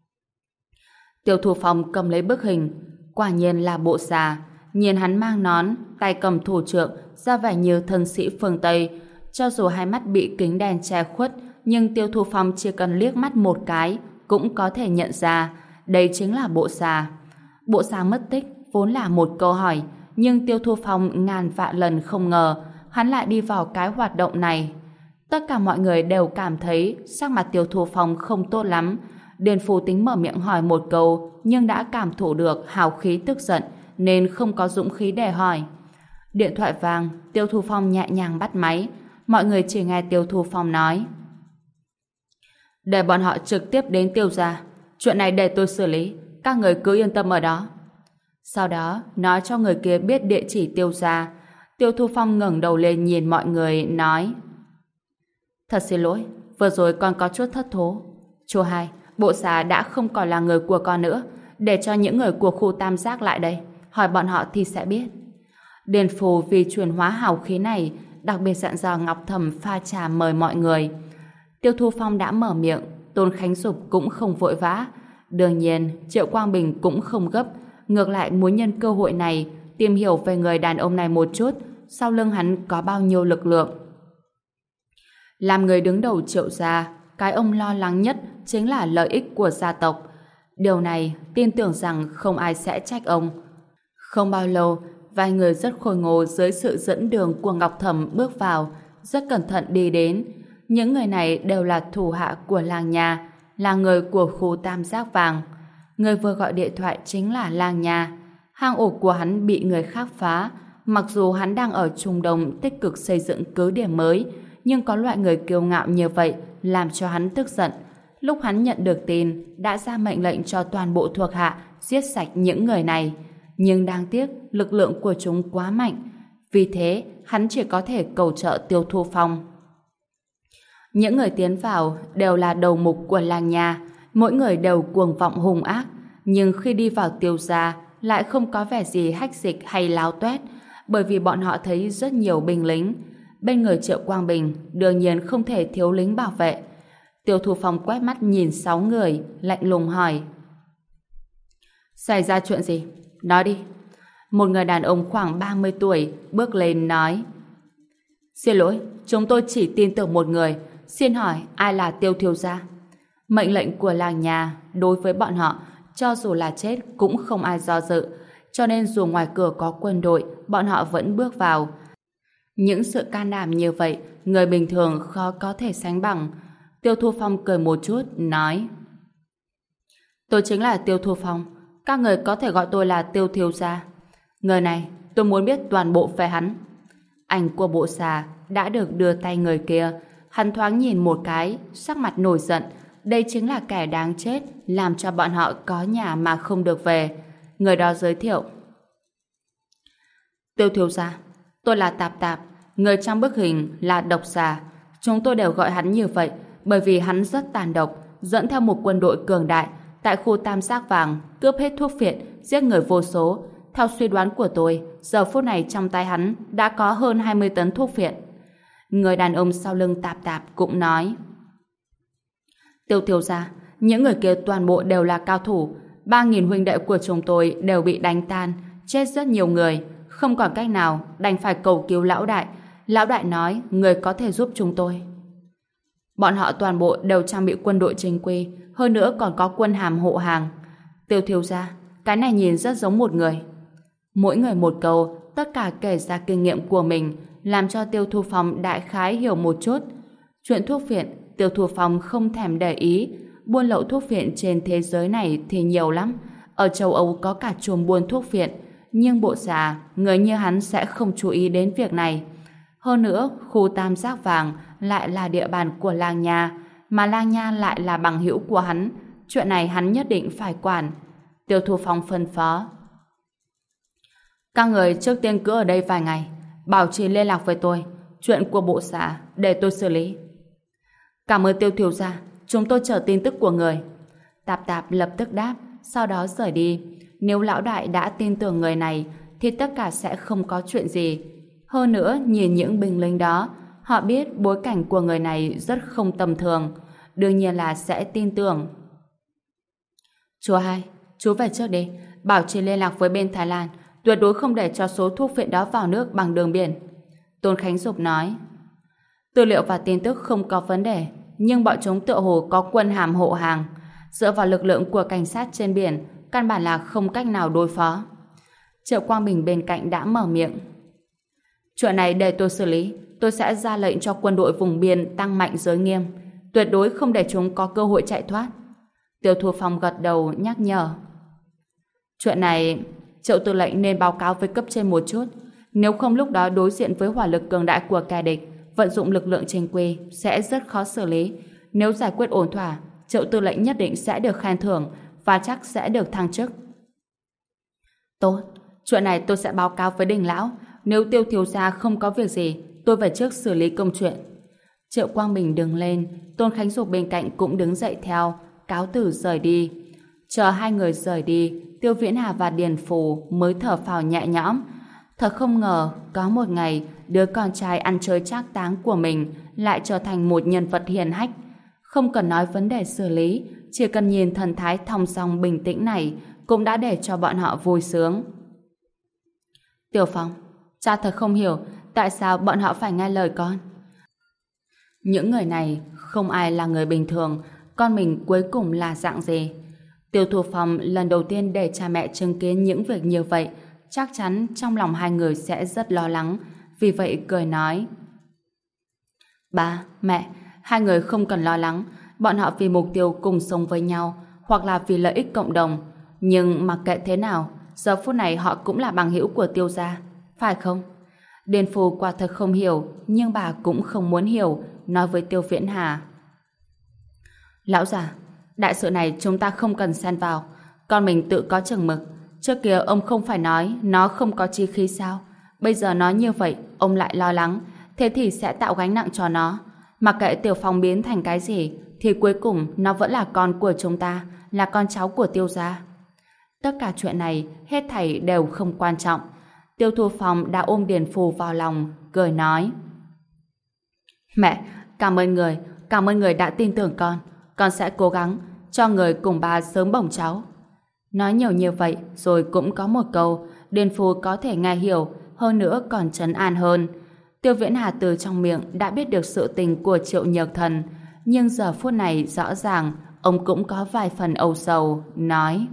Tiêu Thu Phong cầm lấy bức hình, quả nhiên là bộ xà. Nhìn hắn mang nón, tay cầm thủ trượng, ra vẻ như thân sĩ phương Tây. Cho dù hai mắt bị kính đen che khuất, nhưng Tiêu Thu Phong chỉ cần liếc mắt một cái cũng có thể nhận ra đây chính là bộ xà. Bộ xà mất tích vốn là một câu hỏi, nhưng Tiêu Thu Phong ngàn vạn lần không ngờ hắn lại đi vào cái hoạt động này. Tất cả mọi người đều cảm thấy sắc mặt Tiêu Thu Phong không tốt lắm. Điền Phù tính mở miệng hỏi một câu, nhưng đã cảm thụ được hào khí tức giận nên không có dũng khí để hỏi. Điện thoại vang, Tiêu Thu Phong nhẹ nhàng bắt máy. Mọi người chỉ nghe Tiêu Thu Phong nói: Để bọn họ trực tiếp đến Tiêu gia, chuyện này để tôi xử lý, các người cứ yên tâm ở đó. Sau đó nói cho người kia biết địa chỉ Tiêu gia. Tiêu Thu Phong ngẩng đầu lên nhìn mọi người nói: Thật xin lỗi, vừa rồi con có chút thất thố. Chú hai, bộ xà đã không còn là người của con nữa, để cho những người của khu Tam Giác lại đây, hỏi bọn họ thì sẽ biết. Điền Phù vì chuyển hóa hào khí này đặc biệt dặn dò Ngọc Thẩm pha trà mời mọi người. Tiêu Thu Phong đã mở miệng, Tôn Khánh Dục cũng không vội vã. Đương nhiên, Triệu Quang Bình cũng không gấp, ngược lại muốn nhân cơ hội này tìm hiểu về người đàn ông này một chút, sau lưng hắn có bao nhiêu lực lượng. Làm người đứng đầu Triệu gia, cái ông lo lắng nhất chính là lợi ích của gia tộc. Điều này tin tưởng rằng không ai sẽ trách ông. Không bao lâu, vài người rất khôi ngô dưới sự dẫn đường của Ngọc Thẩm bước vào, rất cẩn thận đi đến. Những người này đều là thủ hạ của Lang Nha, là người của khu Tam Giác Vàng. Người vừa gọi điện thoại chính là Lang Nha. Hang ổ của hắn bị người khác phá, mặc dù hắn đang ở Trung Đông tích cực xây dựng cứ điểm mới, nhưng có loại người kiêu ngạo như vậy làm cho hắn tức giận. Lúc hắn nhận được tin, đã ra mệnh lệnh cho toàn bộ thuộc hạ giết sạch những người này. Nhưng đáng tiếc, lực lượng của chúng quá mạnh. Vì thế, hắn chỉ có thể cầu trợ Tiêu Thu Phong. Những người tiến vào đều là đầu mục của Lang Nha, mỗi người đều cuồng vọng hung ác, nhưng khi đi vào Tiêu gia lại không có vẻ gì hách dịch hay láo toét, bởi vì bọn họ thấy rất nhiều binh lính. Bên người Triệu Quang Bình đương nhiên không thể thiếu lính bảo vệ. Tiêu Thu Phong quét mắt nhìn 6 người, lạnh lùng hỏi: xảy ra chuyện gì? Nói đi. Một người đàn ông khoảng 30 tuổi bước lên nói: xin lỗi, chúng tôi chỉ tin tưởng một người. Xin hỏi ai là Tiêu thiếu gia? Mệnh lệnh của Lang Nha đối với bọn họ, cho dù là chết cũng không ai do dự, cho nên dù ngoài cửa có quân đội, bọn họ vẫn bước vào. Những sự can đảm như vậy, người bình thường khó có thể sánh bằng. Tiêu Thu Phong cười một chút, nói: tôi chính là Tiêu Thu Phong, các người có thể gọi tôi là Tiêu thiếu gia. Người này, tôi muốn biết toàn bộ về hắn. Ảnh của bộ xà đã được đưa tay người kia. Hắn thoáng nhìn một cái, sắc mặt nổi giận. Đây chính là kẻ đáng chết, làm cho bọn họ có nhà mà không được về. Người đó giới thiệu: Tiêu thiếu gia, tôi là Tạp Tạp, người trong bức hình là Độc Xà. Chúng tôi đều gọi hắn như vậy bởi vì hắn rất tàn độc, dẫn theo một quân đội cường đại tại khu Tam Giác Vàng, cướp hết thuốc phiện, giết người vô số. Theo suy đoán của tôi, giờ phút này trong tay hắn đã có hơn 20 tấn thuốc phiện. Người đàn ông sau lưng Tạp Tạp cũng nói: Tiêu thiếu gia, những người kia toàn bộ đều là cao thủ. 3.000 huynh đệ của chúng tôi đều bị đánh tan, chết rất nhiều người. Không còn cách nào, đành phải cầu cứu lão đại. Lão đại nói người có thể giúp chúng tôi. Bọn họ toàn bộ đều trang bị quân đội chính quy, hơn nữa còn có quân hàm hộ hàng. Tiêu thiếu gia, cái này nhìn rất giống một người. Mỗi người một câu, tất cả kể ra kinh nghiệm của mình, làm cho Tiêu Thu Phong đại khái hiểu một chút. Chuyện thuốc phiện, Tiêu Thu Phong không thèm để ý. Buôn lậu thuốc phiện trên thế giới này thì nhiều lắm. Ở châu Âu có cả chùm buôn thuốc phiện, nhưng bộ xà, người như hắn sẽ không chú ý đến việc này. Hơn nữa, khu Tam Giác Vàng lại là địa bàn của Lang Nha, mà Lang Nha lại là bằng hữu của hắn. Chuyện này hắn nhất định phải quản. Tiêu Thu Phong phân phó: các người trước tiên cứ ở đây vài ngày, bảo trì liên lạc với tôi. Chuyện của bộ xà để tôi xử lý. Cảm ơn Tiêu thiếu gia, chúng tôi chờ tin tức của người. Tạp Tạp lập tức đáp, sau đó rời đi. Nếu lão đại đã tin tưởng người này thì tất cả sẽ không có chuyện gì. Hơn nữa, nhìn những binh lính đó, họ biết bối cảnh của người này rất không tầm thường, đương nhiên là sẽ tin tưởng. Chú hai, chú về trước đi, bảo trì liên lạc với bên Thái Lan, tuyệt đối không để cho số thuốc phiện đó vào nước bằng đường biển. Tôn Khánh Dục nói: tư liệu và tin tức không có vấn đề, nhưng bọn chúng tựa hồ có quân hàm hộ hàng. Dựa vào lực lượng của cảnh sát trên biển, căn bản là không cách nào đối phó. Triệu Quang Bình bên cạnh đã mở miệng: chuyện này để tôi xử lý. Tôi sẽ ra lệnh cho quân đội vùng biên tăng mạnh giới nghiêm, tuyệt đối không để chúng có cơ hội chạy thoát. Tiêu Thu Phong gật đầu nhắc nhở: chuyện này Triệu tư lệnh nên báo cáo với cấp trên một chút, nếu không lúc đó đối diện với hỏa lực cường đại của kẻ địch, vận dụng lực lượng chính quy sẽ rất khó xử lý. Nếu giải quyết ổn thỏa, Triệu tư lệnh nhất định sẽ được khen thưởng và chắc sẽ được thăng chức. Tốt, chuyện này tôi sẽ báo cáo với Đình lão. Nếu Tiêu thiếu gia không có việc gì, tôi về trước xử lý công chuyện. Triệu Quang Bình đứng lên, Tôn Khánh Dục bên cạnh cũng đứng dậy theo, cáo từ rời đi. Chờ hai người rời đi, Tiêu Viễn Hà và Điền Phù mới thở phào nhẹ nhõm. Thật không ngờ, có một ngày đứa con trai ăn chơi trác táng của mình lại trở thành một nhân vật hiền hách. Không cần nói vấn đề xử lý, chỉ cần nhìn thần thái thong dong bình tĩnh này cũng đã để cho bọn họ vui sướng. Tiểu Phong, cha thật không hiểu tại sao bọn họ phải nghe lời con. Những người này không ai là người bình thường, con mình cuối cùng là dạng gì? Tiêu Thu Phong lần đầu tiên để cha mẹ chứng kiến những việc như vậy, chắc chắn trong lòng hai người sẽ rất lo lắng, vì vậy cười nói: Ba, mẹ, hai người không cần lo lắng, bọn họ vì mục tiêu cùng sống với nhau, hoặc là vì lợi ích cộng đồng. Nhưng mặc kệ thế nào, giờ phút này họ cũng là bằng hữu của Tiêu gia, phải không? Điền Phù quả thật không hiểu, nhưng bà cũng không muốn hiểu, nói với Tiêu Viễn Hà: Lão già, đại sự này chúng ta không cần xen vào, con mình tự có chừng mực. Trước kia ông không phải nói nó không có chi khí sao? Bây giờ nói như vậy, ông lại lo lắng, thế thì sẽ tạo gánh nặng cho nó. Mặc kệ Tiểu Phong biến thành cái gì, thì cuối cùng nó vẫn là con của chúng ta, là con cháu của Tiêu gia. Tất cả chuyện này, hết thảy đều không quan trọng. Tiêu Thu Phong đã ôm Điền Phù vào lòng, cười nói: Mẹ, cảm ơn người đã tin tưởng con sẽ cố gắng cho người cùng bà sớm bổng cháu. Nói nhiều như vậy rồi cũng có một câu Điền Phù có thể nghe hiểu, hơn nữa còn trấn an hơn. Tiêu Viễn Hà từ trong miệng đã biết được sự tình của Triệu Nhược Thần, nhưng giờ phút này rõ ràng ông cũng có vài phần âu sầu, nói: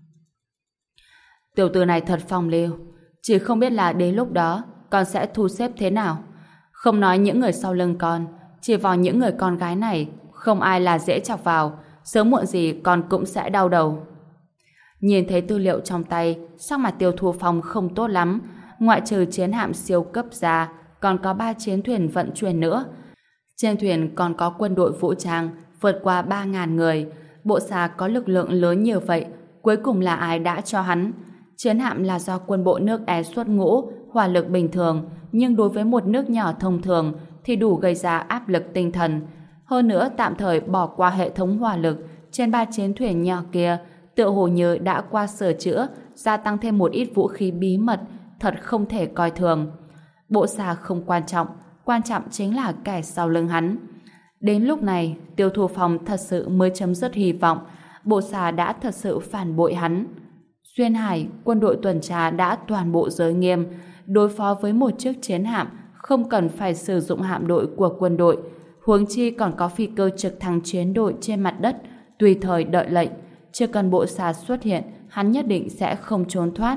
Tiểu tử này thật phong lưu, chỉ không biết là đến lúc đó con sẽ thu xếp thế nào. Không nói những người sau lưng con, chỉ vào những người con gái này, không ai là dễ chọc vào, sớm muộn gì con cũng sẽ đau đầu. Nhìn thấy tư liệu trong tay, sắc mặt Tiêu Thu Phong không tốt lắm. Ngoại trừ chiến hạm siêu cấp ra, còn có 3 chiến thuyền vận chuyển nữa. Trên thuyền còn có quân đội vũ trang vượt qua 3.000 người. Bộ xà có lực lượng lớn như vậy, cuối cùng là ai đã cho hắn? Chiến hạm là do quân bộ nước E xuất ngũ, hỏa lực bình thường, nhưng đối với một nước nhỏ thông thường thì đủ gây ra áp lực tinh thần. Hơn nữa tạm thời bỏ qua hệ thống hỏa lực, trên 3 chiến thuyền nhỏ kia tựa hồ như đã qua sửa chữa, gia tăng thêm một ít vũ khí bí mật, thật không thể coi thường. Bộ xà không quan trọng chính là kẻ sau lưng hắn. Đến lúc này, Tiêu Thu Phong thật sự mới chấm dứt hy vọng, bộ xà đã thật sự phản bội hắn. Xuyên Hải, quân đội tuần tra đã toàn bộ giới nghiêm, đối phó với một chiếc chiến hạm, không cần phải sử dụng hạm đội của quân đội, huống chi còn có phi cơ trực thăng chiến đội trên mặt đất, tùy thời đợi lệnh. Chưa cần bộ xà xuất hiện, hắn nhất định sẽ không trốn thoát.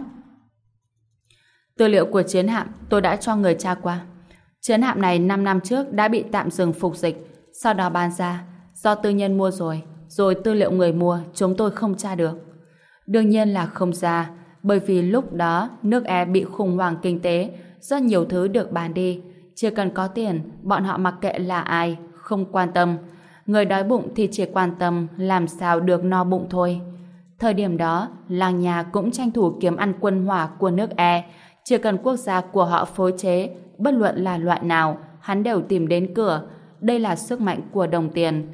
Tư liệu của chiến hạm tôi đã cho người tra qua. Chiến hạm này 5 năm trước đã bị tạm dừng phục dịch, sau đó bán ra, do tư nhân mua rồi tư liệu người mua chúng tôi không tra được. Đương nhiên là không ra, bởi vì lúc đó nước E bị khủng hoảng kinh tế, rất nhiều thứ được bán đi. Chỉ cần có tiền, bọn họ mặc kệ là ai, không quan tâm. Người đói bụng thì chỉ quan tâm làm sao được no bụng thôi. Thời điểm đó, làng nhà cũng tranh thủ kiếm ăn quân hỏa của nước E. Chỉ cần quốc gia của họ phối chế, bất luận là loại nào, hắn đều tìm đến cửa. Đây là sức mạnh của đồng tiền.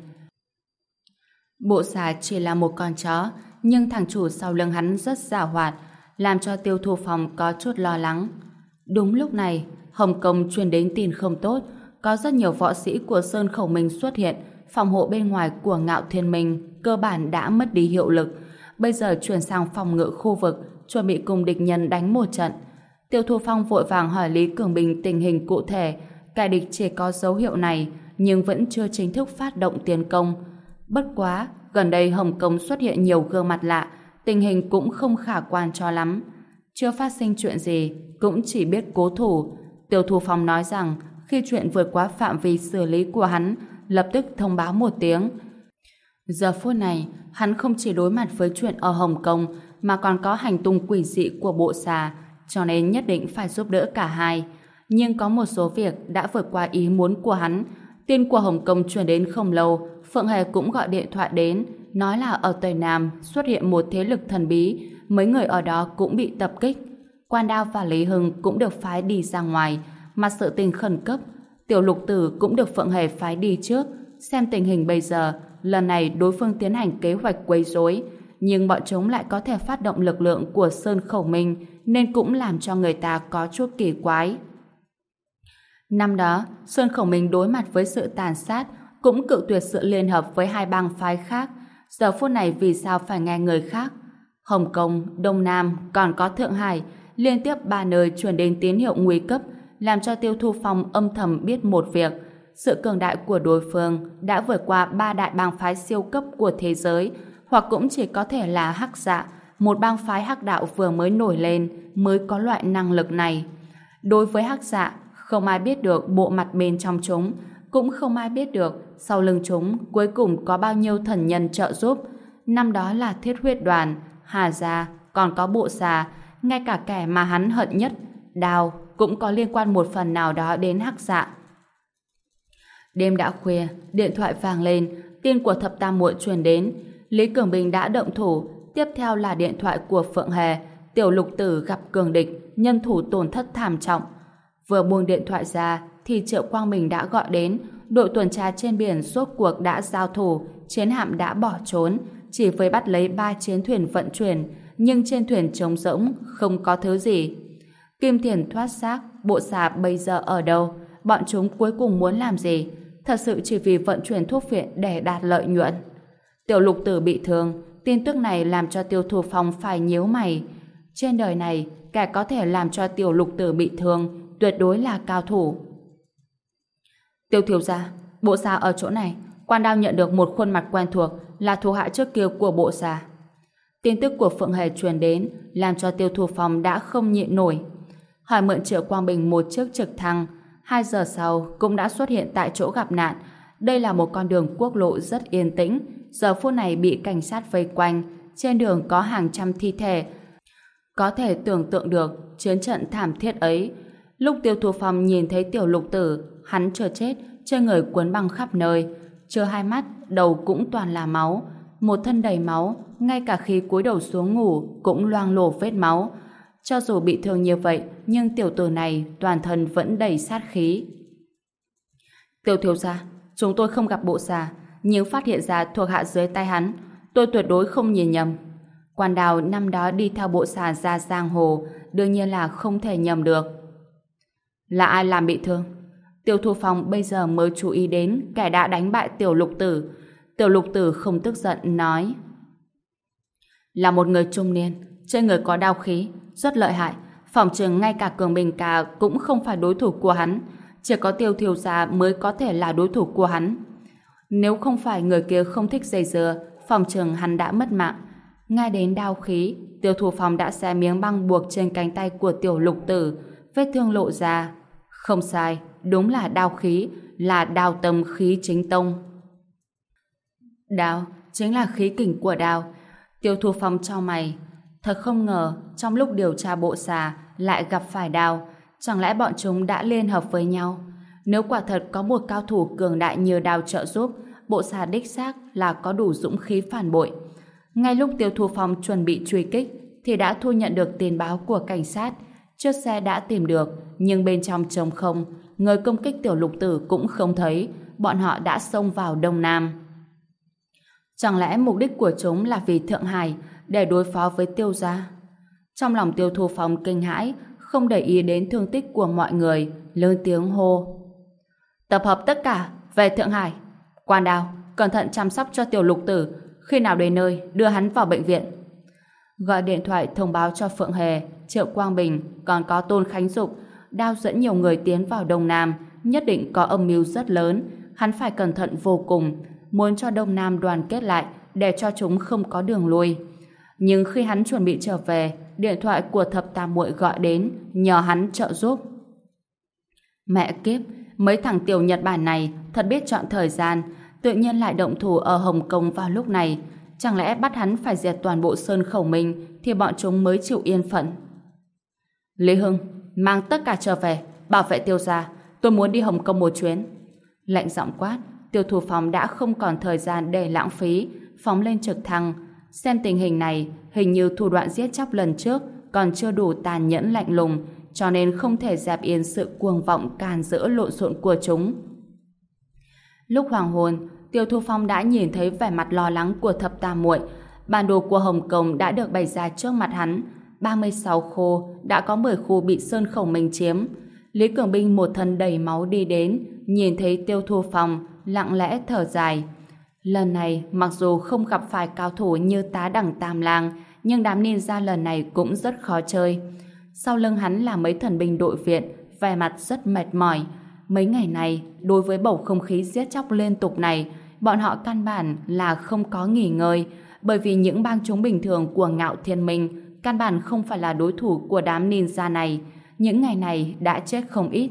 Bộ xà chỉ là một con chó, nhưng thằng chủ sau lưng hắn rất giàu hoạt, làm cho Tiêu Thu Phong có chút lo lắng. Đúng lúc này, Hồng Kông truyền đến tin không tốt, có rất nhiều võ sĩ của Sơn Khẩu Minh xuất hiện, phòng hộ bên ngoài của Ngạo Thiên Minh cơ bản đã mất đi hiệu lực, bây giờ chuyển sang phòng ngự khu vực, chuẩn bị cùng địch nhân đánh một trận. Tiêu Thu Phong vội vàng hỏi Lý Cường Bình tình hình cụ thể, kẻ địch chỉ có dấu hiệu này, nhưng vẫn chưa chính thức phát động tiến công. Bất quá, gần đây Hồng Kông xuất hiện nhiều gương mặt lạ, tình hình cũng không khả quan cho lắm. Chưa phát sinh chuyện gì, cũng chỉ biết cố thủ. Tiêu Thu Phong nói rằng, khi chuyện vượt quá phạm vi xử lý của hắn, lập tức thông báo một tiếng. Giờ phút này, hắn không chỉ đối mặt với chuyện ở Hồng Kông, mà còn có hành tung quỷ dị của bộ xà, cho nên nhất định phải giúp đỡ cả hai. Nhưng có một số việc đã vượt qua ý muốn của hắn. Tin của Hồng Kông truyền đến không lâu, Phượng Hề cũng gọi điện thoại đến, nói là ở Tây Nam xuất hiện một thế lực thần bí, mấy người ở đó cũng bị tập kích. Quan Đao và Lý Hưng cũng được phái đi ra ngoài, mà sự tình khẩn cấp, Tiểu Lục Tử cũng được Phượng Hề phái đi trước, xem tình hình bây giờ, lần này đối phương tiến hành kế hoạch quấy rối, nhưng bọn chúng lại có thể phát động lực lượng của Sơn Khẩu Minh, nên cũng làm cho người ta có chút kỳ quái. Năm đó, Sơn Khổng Minh đối mặt với sự tàn sát, cũng cự tuyệt sự liên hợp với hai bang phái khác. Giờ phút này vì sao phải nghe người khác? Hồng Kông, Đông Nam, còn có Thượng Hải, liên tiếp ba nơi truyền đến tín hiệu nguy cấp, làm cho Tiêu Thu Phong âm thầm biết một việc. Sự cường đại của đối phương đã vượt qua ba đại bang phái siêu cấp của thế giới, hoặc cũng chỉ có thể là Hắc Dạ, một bang phái hắc đạo vừa mới nổi lên, mới có loại năng lực này. Đối với Hắc Dạ, không ai biết được bộ mặt bên trong chúng, cũng không ai biết được sau lưng chúng cuối cùng có bao nhiêu thần nhân trợ giúp. Năm đó là Thiết Huyết Đoàn, Hà Gia, còn có Bộ Xà, ngay cả kẻ mà hắn hận nhất, Đao, cũng có liên quan một phần nào đó đến Hắc Dạ. Đêm đã khuya, điện thoại vang lên, tin của Thập Tam Muội truyền đến. Lý Cường Bình đã động thủ, tiếp theo là điện thoại của Phượng Hề. Tiểu Lục Tử gặp cường địch, nhân thủ tổn thất thảm trọng. Vừa buông điện thoại ra thì Triệu Quang Bình đã gọi đến. Đội tuần tra trên biển rốt cuộc đã giao thủ, chiến hạm đã bỏ trốn, chỉ với bắt lấy 3 chiến thuyền vận chuyển, nhưng trên thuyền trống rỗng, không có thứ gì. Kim Thiền thoát xác, Bộ Xà bây giờ ở đâu? Bọn chúng cuối cùng muốn làm gì? Thật sự chỉ vì vận chuyển thuốc viện để đạt lợi nhuận. Tiểu Lục Tử bị thương, tin tức này làm cho Tiêu Thu Phong phải nhíu mày. Trên đời này, kẻ có thể làm cho Tiểu Lục Tử bị thương tuyệt đối là cao thủ. Tiêu thiếu gia, Bộ Xà ở chỗ này. Quan Đao nhận được một khuôn mặt quen thuộc, là thủ hạ trước kia của Bộ Xà. Tin tức của Phượng Hề truyền đến làm cho Tiêu Thu Phong đã không nhịn nổi. Hỏi mượn Triệu Quang Bình một chiếc trực thăng, 2 giờ sau cũng đã xuất hiện tại chỗ gặp nạn. Đây là một con đường quốc lộ rất yên tĩnh, giờ phút này bị cảnh sát vây quanh, trên đường có hàng trăm thi thể. Có thể tưởng tượng được chiến trận thảm thiết ấy. Lúc Tiêu Thu Phong nhìn thấy Tiểu Lục Tử, hắn chưa chết, trên người cuốn băng khắp nơi, chưa hai mắt, đầu cũng toàn là máu, một thân đầy máu, ngay cả khi cúi đầu xuống ngủ cũng loang lổ vết máu. Cho dù bị thương như vậy, nhưng tiểu tử này toàn thân vẫn đầy sát khí. Tiêu thiếu gia, chúng tôi không gặp Bộ Xà, nhưng phát hiện ra thuộc hạ dưới tay hắn, tôi tuyệt đối không nhìn nhầm. Quan Đào năm đó đi theo Bộ Xà ra giang hồ, đương nhiên là không thể nhầm được. Là ai làm bị thương? Tiêu Thu Phong bây giờ mới chú ý đến kẻ đã đánh bại Tiểu Lục Tử. Tiểu Lục Tử không tức giận nói: là một người trung niên, trên người có đao khí, rất lợi hại, phỏng chừng ngay cả Cường Bình Ca cũng không phải đối thủ của hắn, chỉ có Tiêu thiếu gia mới có thể là đối thủ của hắn. Nếu không phải người kia không thích dây dưa, phỏng chừng hắn đã mất mạng. Ngay đến đao khí, Tiêu Thu Phong đã xé miếng băng buộc trên cánh tay của Tiểu Lục Tử, vết thương lộ ra. Không sai, đúng là đao khí, là đao tâm khí chính tông. Đao chính là khí kình của đao. Tiêu Thu Phong chau mày, thật không ngờ trong lúc điều tra Bộ Xà lại gặp phải Đao. Chẳng lẽ bọn chúng đã liên hợp với nhau? Nếu quả thật có một cao thủ cường đại như Đao trợ giúp, Bộ Xà đích xác là có đủ dũng khí phản bội. Ngay lúc Tiêu Thu Phong chuẩn bị truy kích thì đã thu nhận được tin báo của cảnh sát. Chiếc xe đã tìm được, nhưng bên trong trống không, người công kích Tiểu Lục Tử cũng không thấy. Bọn họ đã xông vào Đông Nam. Chẳng lẽ mục đích của chúng là vì Thượng Hải, để đối phó với Tiêu gia? Trong lòng Tiêu Thu Phong kinh hãi, không để ý đến thương tích của mọi người, lớn tiếng hô: tập hợp tất cả về Thượng Hải. Quan Đao, cẩn thận chăm sóc cho Tiểu Lục Tử, khi nào đến nơi đưa hắn vào bệnh viện. Gọi điện thoại thông báo cho Phượng Hề, Triệu Quang Bình, còn có Tôn Khánh Dục. Đao dẫn nhiều người tiến vào Đông Nam, nhất định có âm mưu rất lớn, hắn phải cẩn thận vô cùng, muốn cho Đông Nam đoàn kết lại để cho chúng không có đường lui. Nhưng khi hắn chuẩn bị trở về, điện thoại của Thập Tam Muội gọi đến, nhờ hắn trợ giúp. Mẹ kiếp, mấy thằng tiểu Nhật Bản này thật biết chọn thời gian, tự nhiên lại động thủ ở Hồng Kông vào lúc này. Chẳng lẽ bắt hắn phải diệt toàn bộ Sơn Khẩu Minh thì bọn chúng mới chịu yên phận? Lý Hưng, mang tất cả trở về, bảo vệ Tiêu gia, tôi muốn đi Hồng Kông một chuyến. Lạnh giọng quát, Tiêu Thu Phong đã không còn thời gian để lãng phí, phóng lên trực thăng. Xem tình hình này, hình như thủ đoạn giết chóc lần trước còn chưa đủ tàn nhẫn lạnh lùng, cho nên không thể dẹp yên sự cuồng vọng càn rỡ lộn xộn của chúng. Lúc hoàng hôn, Tiêu Thu Phong đã nhìn thấy vẻ mặt lo lắng của Thập Tam Muội. Bản đồ của Hồng Kông đã được bày ra trước mặt hắn. 36 khu, đã có 10 khu bị Sơn Khẩu Minh chiếm. Lý Cường Binh một thân đầy máu đi đến, nhìn thấy Tiêu Thu Phong, lặng lẽ thở dài. Lần này, mặc dù không gặp phải cao thủ như Tá Đẳng Tam Lang, nhưng đám ninja lần này cũng rất khó chơi. Sau lưng hắn là mấy thần binh đội viện, vẻ mặt rất mệt mỏi. Mấy ngày này, đối với bầu không khí giết chóc liên tục này, bọn họ căn bản là không có nghỉ ngơi, bởi vì những bang chúng bình thường của Ngạo Thiên Minh căn bản không phải là đối thủ của đám ninja này. Những ngày này đã chết không ít.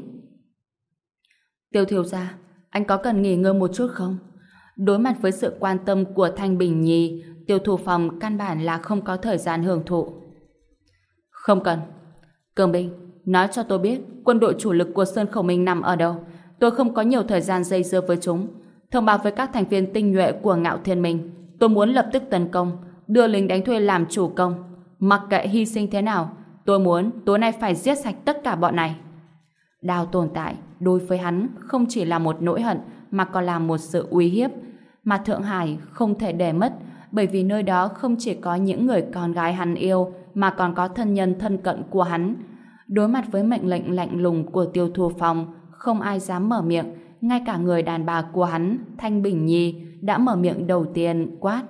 Tiêu thiếu gia, anh có cần nghỉ ngơi một chút không? Đối mặt với sự quan tâm của Thanh Bình Nhi, Tiêu Thu Phong căn bản là không có thời gian hưởng thụ. Không cần. Cường Binh, nói cho tôi biết quân đội chủ lực của Sơn Khẩu Minh nằm ở đâu. Tôi không có nhiều thời gian dây dưa với chúng. Thông báo với các thành viên tinh nhuệ của Ngạo Thiên Minh. Tôi muốn lập tức tấn công, đưa lính đánh thuê làm chủ công. Mặc kệ hy sinh thế nào, tôi muốn tối nay phải giết sạch tất cả bọn này. Đao tồn tại đối với hắn không chỉ là một nỗi hận mà còn là một sự uy hiếp mà Thượng Hải không thể để mất, bởi vì nơi đó không chỉ có những người con gái hắn yêu mà còn có thân nhân thân cận của hắn. Đối mặt với mệnh lệnh lạnh lùng của Tiêu Thu Phong, không ai dám mở miệng, ngay cả người đàn bà của hắn, Thanh Bình Nhi, đã mở miệng đầu tiên quát.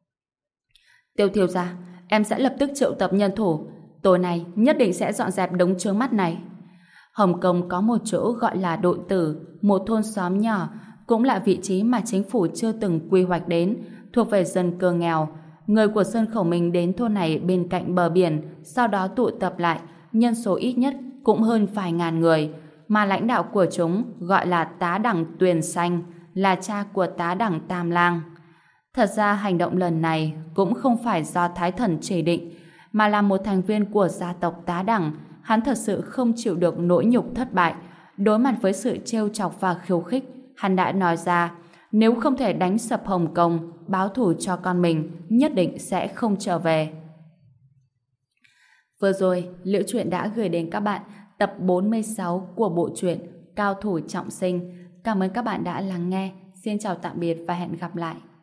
Tiêu thiếu gia, em sẽ lập tức triệu tập nhân thủ, tối nay nhất định sẽ dọn dẹp đống chướng mắt này. Hồng Kông có một chỗ gọi là Độn Tử, một thôn xóm nhỏ, cũng là vị trí mà chính phủ chưa từng quy hoạch đến, thuộc về dân cư nghèo. Người của Sơn Khẩu Minh đến thôn này bên cạnh bờ biển, sau đó tụ tập lại, nhân số ít nhất cũng hơn vài ngàn người, mà lãnh đạo của chúng gọi là Tá Đẳng Tuyền Xanh, là cha của Tá Đẳng Tam Lang. Thật ra hành động lần này cũng không phải do Thái Thần chỉ định, mà là một thành viên của gia tộc Tá Đẳng. Hắn thật sự không chịu được nỗi nhục thất bại. Đối mặt với sự trêu chọc và khiêu khích, hắn đã nói ra nếu không thể đánh sập Hồng Kông, báo thù cho con mình, nhất định sẽ không trở về. Vừa rồi, Liễu Chuyện đã gửi đến các bạn tập 46 của bộ truyện Cao Thủ Trọng Sinh. Cảm ơn các bạn đã lắng nghe. Xin chào tạm biệt và hẹn gặp lại.